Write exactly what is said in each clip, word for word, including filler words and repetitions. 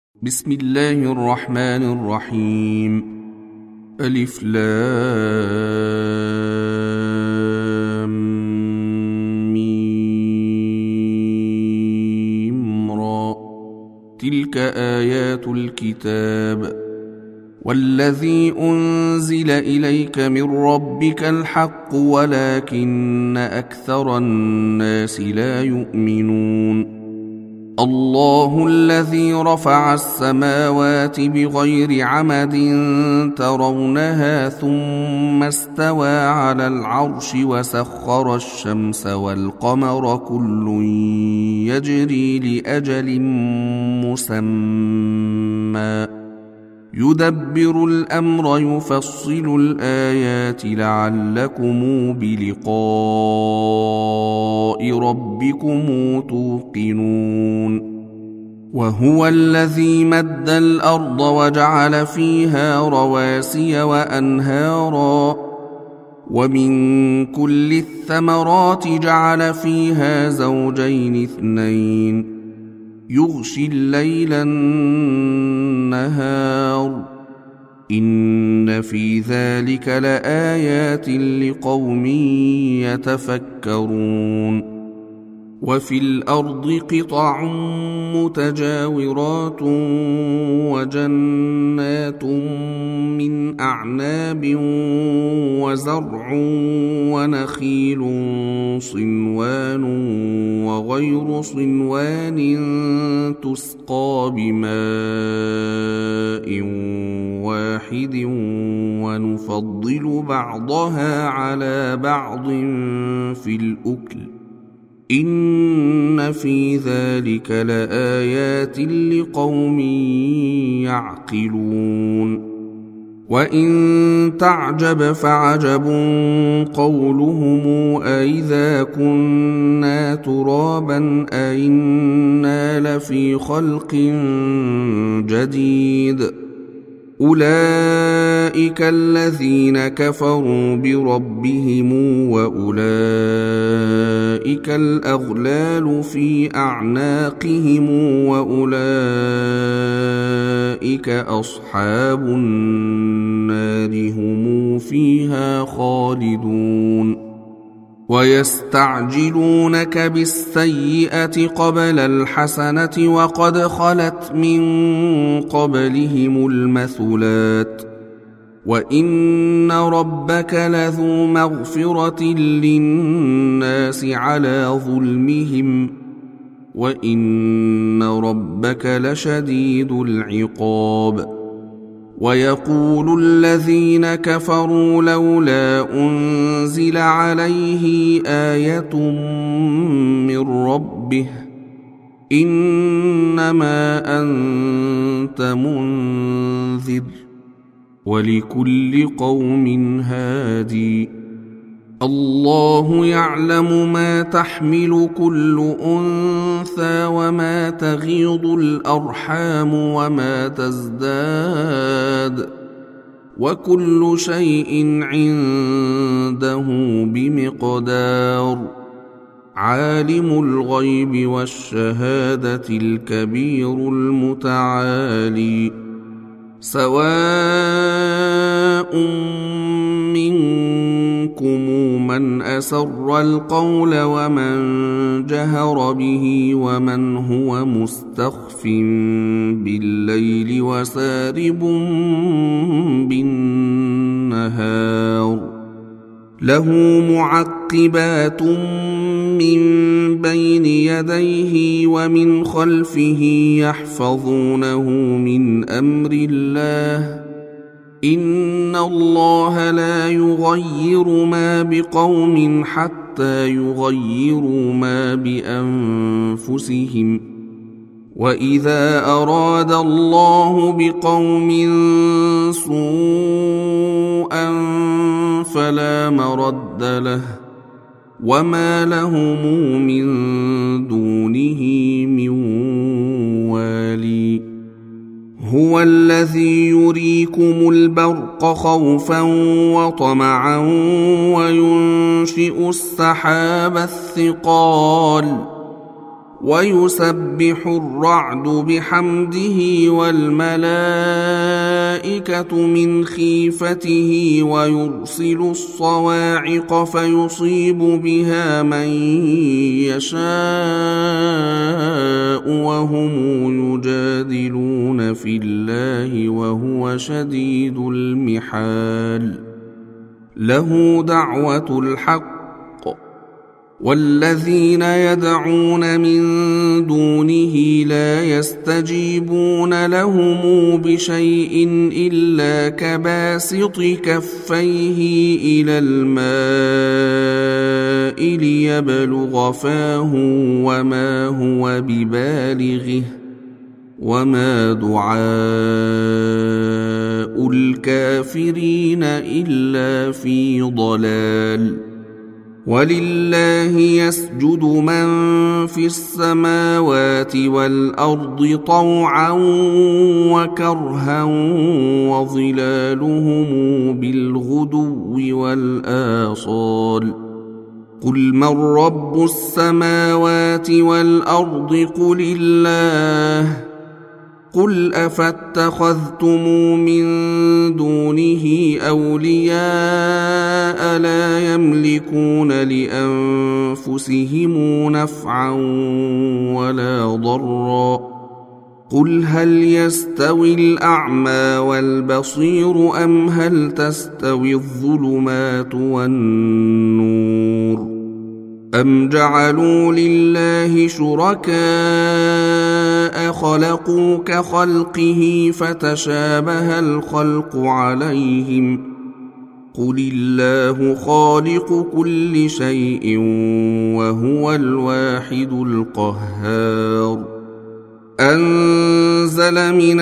بسم الله الرحمن الرحيم. ألف لام ميم را. تلك آيات الكتاب والذي أنزل إليك من ربك الحق ولكن أكثر الناس لا يؤمنون. الله الذي رفع السماوات بغير عمد ترونها ثم استوى على العرش وسخر الشمس والقمر كل يجري لأجل مسمى يدبر الأمر يفصل الآيات لعلكم بلقاء ربكم توقنون. وهو الذي مد الأرض وجعل فيها رواسي وأنهارا ومن كل الثمرات جعل فيها زوجين اثنين يغشي الليل النهار إن في ذلك لآيات لقوم يتفكرون. وفي الأرض قطع متجاورات وجنات من أعناب وزرع ونخيل صنوان وغير صنوان تسقى بماء واحد ونفضل بعضها على بعض في الأكل إن في ذلك لآيات لقوم يعقلون. وإن تعجب فعجب قولهم أئذا كنا ترابا أئنا لفي خلق جديد أولئك الذين كفروا بربهم وأولئك الأغلال في أعناقهم وأولئك أصحاب النار هم فيها خالدون. ويستعجلونك بالسيئة قبل الحسنة وقد خلت من قبلهم المثلات وإن ربك لذو مغفرة للناس على ظلمهم وإن ربك لشديد العقاب. ويقول الذين كفروا لولا أنزل عليه آية من ربه إنما أنت منذر ولكل قوم هادي. الله يعلم ما تحمل كل أنثى وما تغيض الأرحام وما تزداد وكل شيء عنده بمقدار. عالم الغيب والشهادة الكبير المتعالي. سواء منكم من أسر القول ومن جهر به ومن هو مستخف بالليل وسارب بالنهار له معقبات من بين يديه ومن خلفه يحفظونه من أمر الله إن الله لا يغير ما بقوم حتى يغيروا ما بأنفسهم وإذا أراد الله بقوم سوءا فلا مرد له وما لهم من دونه من والي. هو الذي يريكم البرق خوفا وطمعا وينشئ السحاب الثقال ويسبح الرعد بحمده والملائكة من خيفته ويرسل الصواعق فيصيب بها من يشاء وهم يجادلون في الله وهو شديد المحال له دعوة الحق والذين يدعون من دونه لا يستجيبون لهم بشيء إلا كباسط كفيه إلى الماء ليبلغ فاه وما هو ببالغه وما دعاء الكافرين إلا في ضلال ولله يسجد من في السماوات والأرض طوعا وكرها وظلالهم بالغدو والآصال قل من رب السماوات والأرض قل الله قل أفاتخذتم من دونه أولياء لا يملكون لأنفسهم نفعا ولا ضرا قل هل يستوي الأعمى والبصير أم هل تستوي الظلمات والنور أم جعلوا لله شركاء خلقوا كخلقه فتشابه الخلق عليهم قل الله خالق كل شيء وهو الواحد القهار أنزل من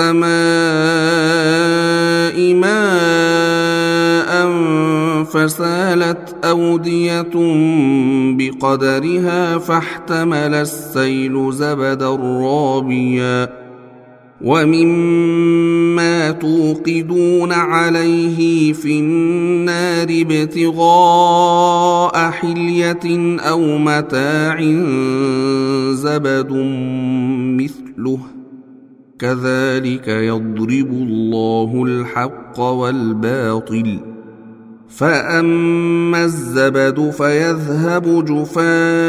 السماء ماء فسالت أودية بقدرها فاحتمل السيل زبدا رابيا ومما توقدون عليه في النار ابتغاء حلية أو متاع زبد مثله كذلك يضرب الله الحق والباطل فأما الزبد فيذهب جفاء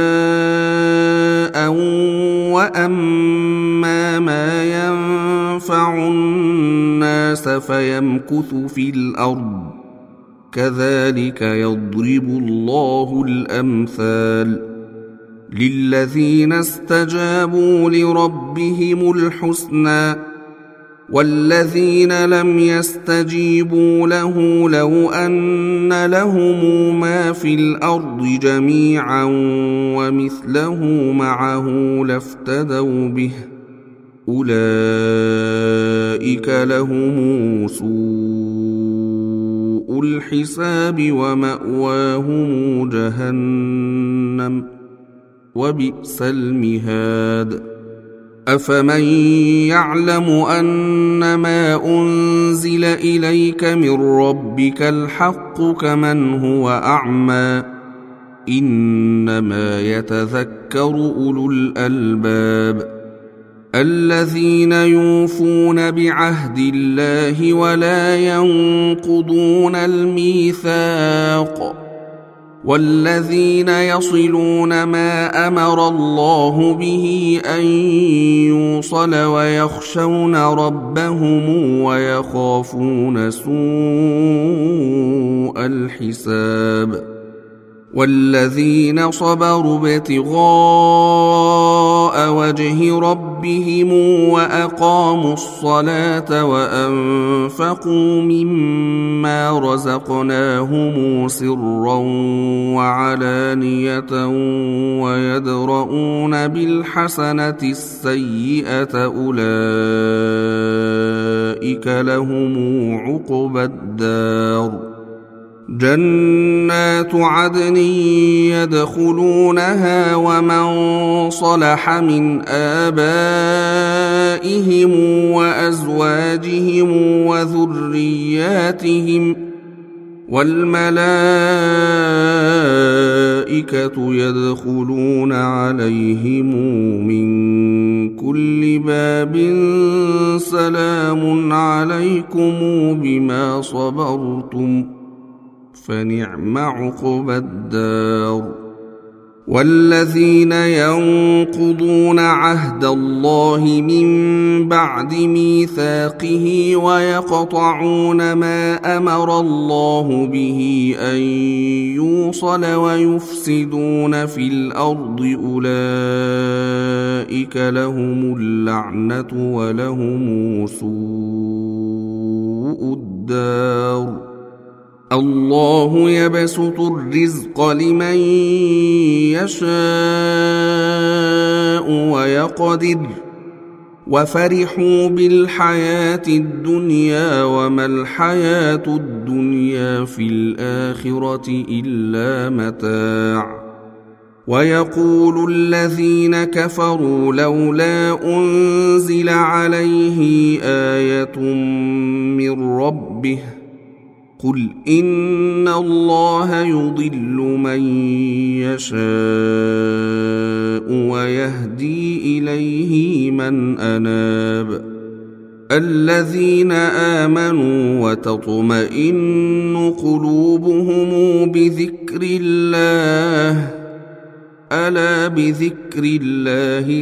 وأما ما ينفع الناس فيمكث في الأرض كذلك يضرب الله الأمثال للذين استجابوا لربهم الحسنى والذين لم يستجيبوا له لو أن لهم ما في الأرض جميعا ومثله معه لافتدوا به أولئك لهم سوء الحساب ومأواهم جهنم وبئس المهاد أفمن يعلم أنما أنزل إليك من ربك الحق كمن هو أعمى إنما يتذكر أولو الألباب الذين يوفون بعهد الله ولا ينقضون الميثاق والذين يصلون ما أمر الله به أن يوصل ويخشون ربهم ويخافون سوء الحساب والذين صبروا ابتغاء وجه ربهم وأقاموا الصلاة وأنفقوا مما رزقناهم سرا وعلانية ويدرؤون بالحسنة السيئة أولئك لهم عقبى الدار جنات عدن يدخلونها ومن صلح من آبائهم وأزواجهم وذرياتهم والملائكة يدخلون عليهم من كل باب سلام عليكم بما صبرتم فنعم عقبى الدار. والذين ينقضون عهد الله من بعد ميثاقه ويقطعون ما أمر الله به أن يوصل ويفسدون في الأرض أولئك لهم اللعنة ولهم سوء الدار. الله يبسط الرزق لمن يشاء ويقدر وفرحوا بالحياة الدنيا وما الحياة الدنيا في الآخرة إلا متاع. ويقول الذين كفروا لولا أنزل عليه آية من ربه قل إن الله يضل من يشاء ويهدي إليه من أناب. الذين آمنوا وتطمئن قلوبهم بذكر الله ألا بذكر الله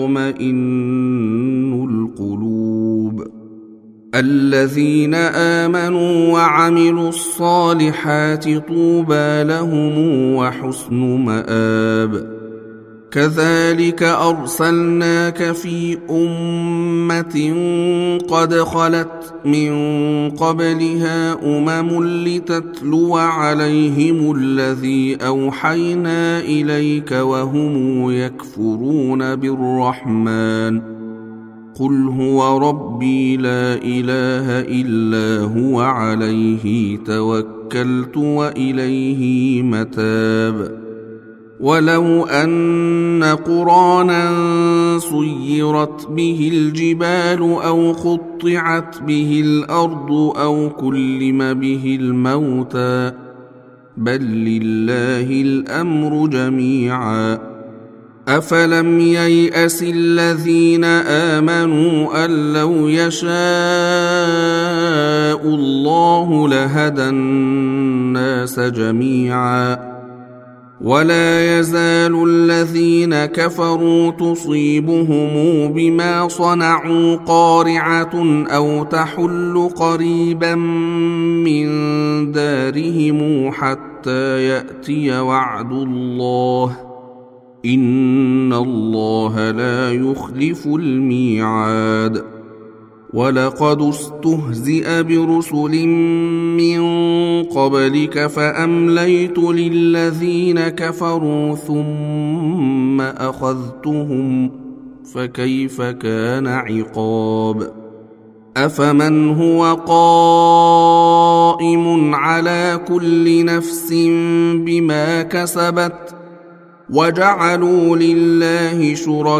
تطمئن القلوب. الذين آمنوا وعملوا الصالحات طوبى لهم وحسن مآب. كذلك أرسلناك في أمة قد خلت من قبلها أمم لتتلو عليهم الذي أوحينا إليك وهم يكفرون بالرحمن قل هو ربي لا إله إلا هو عليه توكلت وإليه متاب. ولو أن قرآنا سيرت به الجبال أو قطعت به الأرض أو كلم به الموتى بل لله الأمر جميعا. أفلم ييأس الذين آمنوا أن لو يشاء الله لهدى الناس جميعا. ولا يزال الذين كفروا تصيبهم بما صنعوا قارعة أو تحل قريبا من دارهم حتى يأتي وعد الله إن الله لا يخلف الميعاد. ولقد استهزئ برسل من قبلك فأمليت للذين كفروا ثم أخذتهم فكيف كان عقاب. أفمن هو قائم على كل نفس بما كسبت وجعلوا لله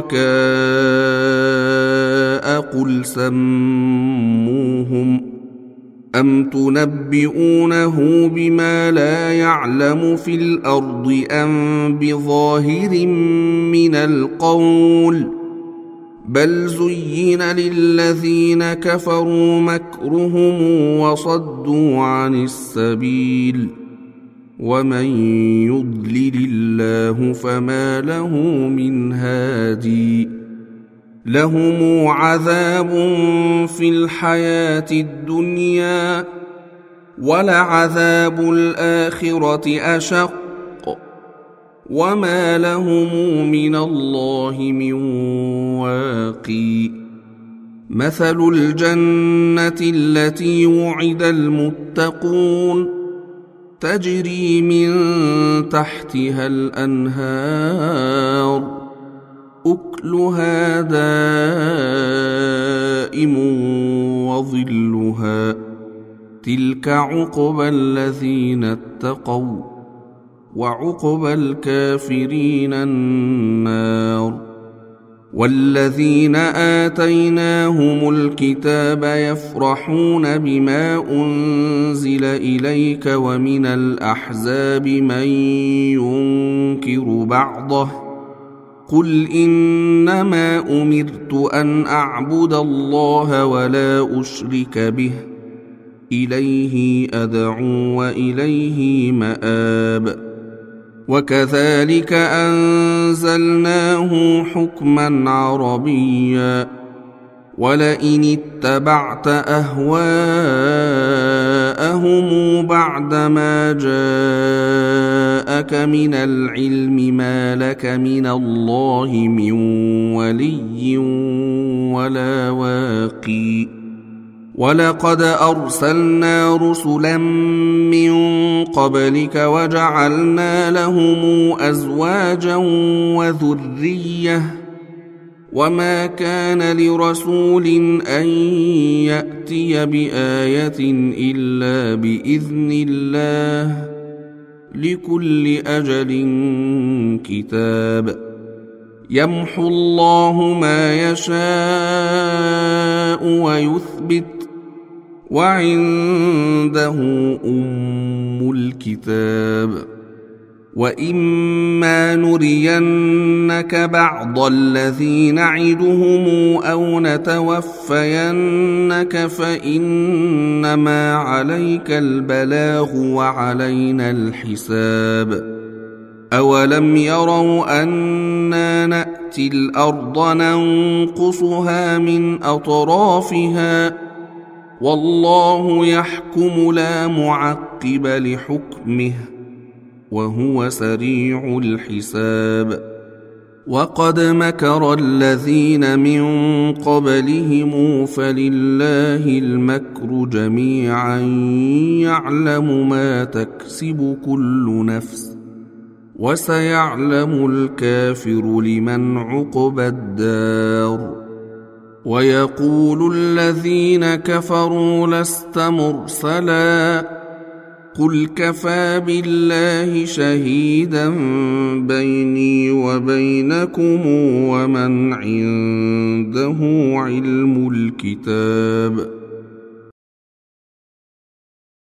شركاء قل سموهم أم تنبئونه بما لا يعلم في الأرض أم بظاهر من القول بل زين للذين كفروا مكرهم وصدوا عن السبيل ومن يضلل الله فما له من هادي. لهم عذاب في الحياة الدنيا ولعذاب الآخرة أشق وما لهم من الله من واقي. مثل الجنة التي وعد المتقون تجري من تحتها الأنهار أكلها دائم وظلها تلك عقبى الذين اتقوا وعقبى الكافرين النار. والذين آتيناهم الكتاب يفرحون بما أنزل إليك ومن الأحزاب من ينكر بعضه قل إنما أمرت أن أعبد الله ولا أشرك به إليه أدعو وإليه مآب وكذلك أنزلناه حكما عربيا ولئن اتبعت أهواءهم بعدما جاءك من العلم ما لك من الله من ولي ولا واقي ولقد أرسلنا رسلا من قبلك وجعلنا لهم أزواجا وذرية وما كان لرسول أن يأتي بآية إلا بإذن الله لكل أجل كتاب يمحو الله ما يشاء ويثبت وعنده أم الكتاب وإما نرينك بعض الذي نعدهم أو نتوفينك فإنما عليك البلاغ وعلينا الحساب أولم يروا أنا نأتي الأرض ننقصها من أطرافها والله يحكم لا معقب لحكمه وهو سريع الحساب وقد مكر الذين من قبلهم فلله المكر جميعا يعلم ما تكسب كل نفس وسيعلم الكافر لمن عقبى الدار ويقول الذين كفروا لست مرسلا قل كفى بالله شهيدا بيني وبينكم ومن عنده علم الكتاب